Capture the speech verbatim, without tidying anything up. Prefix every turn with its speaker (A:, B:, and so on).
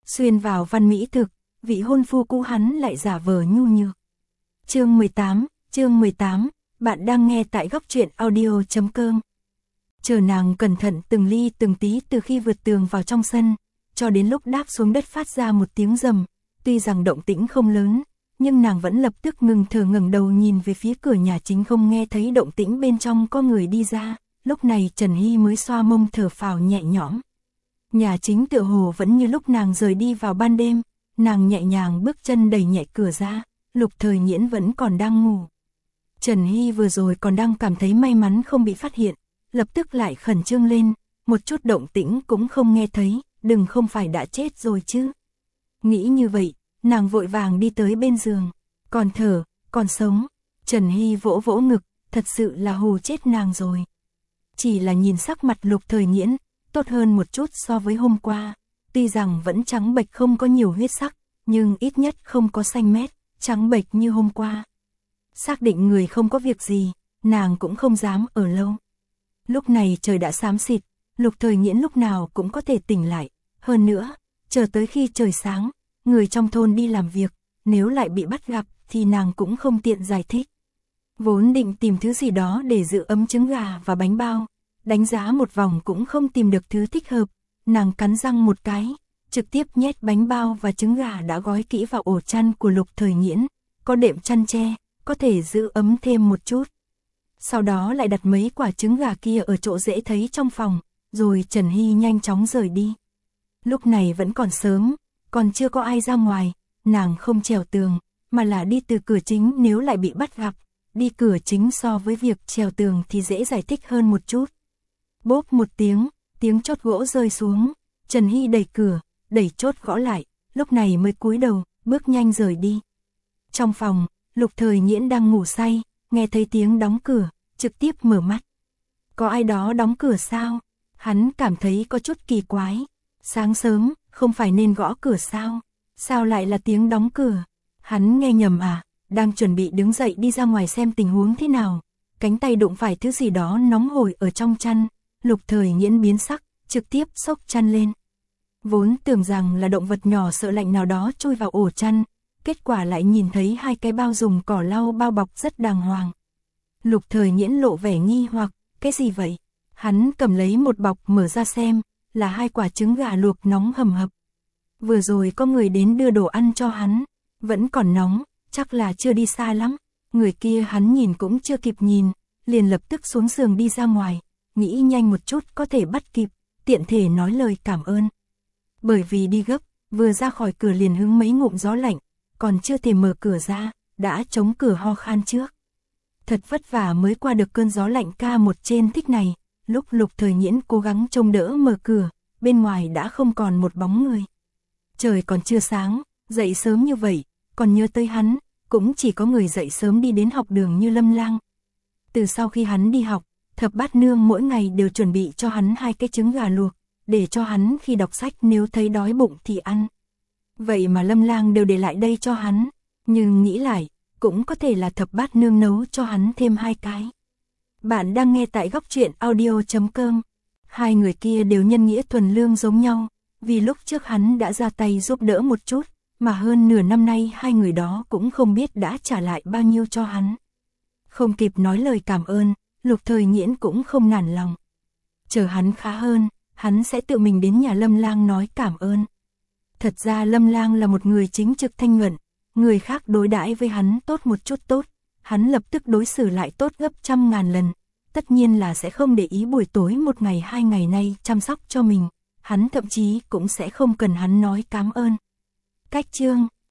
A: xuyên vào văn mỹ thực, vị hôn phu cũ hắn lại giả vờ nhu nhược. Chương mười tám, chương mười tám, bạn đang nghe tại góc truyện audio chấm com. Chờ nàng cẩn thận từng ly từng tí từ khi vượt tường vào trong sân, cho đến lúc đáp xuống đất phát ra một tiếng rầm, tuy rằng động tĩnh không lớn, nhưng nàng vẫn lập tức ngừng thở ngẩng đầu nhìn về phía cửa nhà chính, không nghe thấy động tĩnh bên trong có người đi ra, lúc này Trần Hy mới xoa mông thở phào nhẹ nhõm. Nhà chính tựa hồ vẫn như lúc nàng rời đi vào ban đêm, nàng nhẹ nhàng bước chân đẩy nhẹ cửa ra, Lục Thời Nghiễn vẫn còn đang ngủ. Trần Hy vừa rồi còn đang cảm thấy may mắn không bị phát hiện, lập tức lại khẩn trương lên, một chút động tĩnh cũng không nghe thấy, đừng không phải đã chết rồi chứ. Nghĩ như vậy, nàng vội vàng đi tới bên giường, còn thở, còn sống. Trần Hy vỗ vỗ ngực, thật sự là hù chết nàng rồi. Chỉ là nhìn sắc mặt Lục Thời Nghiễn, tốt hơn một chút so với hôm qua, tuy rằng vẫn trắng bệch không có nhiều huyết sắc, nhưng ít nhất không có xanh mét, trắng bệch như hôm qua. Xác định người không có việc gì, nàng cũng không dám ở lâu. Lúc này trời đã xám xịt, Lục Thời Nghiễn lúc nào cũng có thể tỉnh lại, hơn nữa, chờ tới khi trời sáng, người trong thôn đi làm việc, nếu lại bị bắt gặp thì nàng cũng không tiện giải thích. Vốn định tìm thứ gì đó để giữ ấm trứng gà và bánh bao, đánh giá một vòng cũng không tìm được thứ thích hợp, nàng cắn răng một cái, trực tiếp nhét bánh bao và trứng gà đã gói kỹ vào ổ chăn của Lục Thời Nghiễn, có đệm chăn che, có thể giữ ấm thêm một chút. Sau đó lại đặt mấy quả trứng gà kia ở chỗ dễ thấy trong phòng, rồi Trần Hy nhanh chóng rời đi. Lúc này vẫn còn sớm, còn chưa có ai ra ngoài, nàng không trèo tường, mà là đi từ cửa chính. Nếu lại bị bắt gặp, đi cửa chính so với việc trèo tường thì dễ giải thích hơn một chút. Bốp một tiếng, tiếng chốt gỗ rơi xuống, Trần Hy đẩy cửa, đẩy chốt gõ lại, lúc này mới cúi đầu, bước nhanh rời đi. Trong phòng, Lục Thời Nghiễn đang ngủ say, nghe thấy tiếng đóng cửa, trực tiếp mở mắt. Có ai đó đóng cửa sao? Hắn cảm thấy có chút kỳ quái. Sáng sớm, không phải nên gõ cửa sao? Sao lại là tiếng đóng cửa? Hắn nghe nhầm à? Đang chuẩn bị đứng dậy đi ra ngoài xem tình huống thế nào, cánh tay đụng phải thứ gì đó nóng hổi ở trong chăn, Lục Thời Nghiễn biến sắc, trực tiếp xốc chăn lên. Vốn tưởng rằng là động vật nhỏ sợ lạnh nào đó chui vào ổ chăn, kết quả lại nhìn thấy hai cái bao dùng cỏ lau bao bọc rất đàng hoàng. Lục Thời Nghiễn lộ vẻ nghi hoặc, cái gì vậy? Hắn cầm lấy một bọc mở ra xem, là hai quả trứng gà luộc nóng hầm hập. Vừa rồi có người đến đưa đồ ăn cho hắn, vẫn còn nóng, chắc là chưa đi xa lắm. Người kia hắn nhìn cũng chưa kịp nhìn, liền lập tức xuống giường đi ra ngoài, nghĩ nhanh một chút có thể bắt kịp, tiện thể nói lời cảm ơn. Bởi vì đi gấp, vừa ra khỏi cửa liền hứng mấy ngụm gió lạnh, còn chưa thể mở cửa ra, đã chống cửa ho khan trước. Thật vất vả mới qua được cơn gió lạnh ca một trên thích này, lúc Lục Thời Nghiễn cố gắng trông đỡ mở cửa, bên ngoài đã không còn một bóng người. Trời còn chưa sáng, dậy sớm như vậy, còn nhớ tới hắn, cũng chỉ có người dậy sớm đi đến học đường như Lâm Lang. Từ sau khi hắn đi học, Thập Bát Nương mỗi ngày đều chuẩn bị cho hắn hai cái trứng gà luộc, để cho hắn khi đọc sách nếu thấy đói bụng thì ăn. Vậy mà Lâm Lang đều để lại đây cho hắn, nhưng nghĩ lại, cũng có thể là Thập Bát Nương nấu cho hắn thêm hai cái. Bạn đang nghe tại góc truyện audio chấm com. Hai người kia đều nhân nghĩa thuần lương giống nhau, vì lúc trước hắn đã ra tay giúp đỡ một chút, mà hơn nửa năm nay hai người đó cũng không biết đã trả lại bao nhiêu cho hắn. Không kịp nói lời cảm ơn, Lục Thời Nghiễn cũng không nản lòng. Chờ hắn khá hơn, hắn sẽ tự mình đến nhà Lâm Lang nói cảm ơn. Thật ra Lâm Lang là một người chính trực thanh nhuận, người khác đối đãi với hắn tốt một chút tốt, hắn lập tức đối xử lại tốt gấp trăm ngàn lần. Tất nhiên là sẽ không để ý buổi tối một ngày hai ngày nay chăm sóc cho mình, hắn thậm chí cũng sẽ không cần hắn nói cảm ơn. Cách chương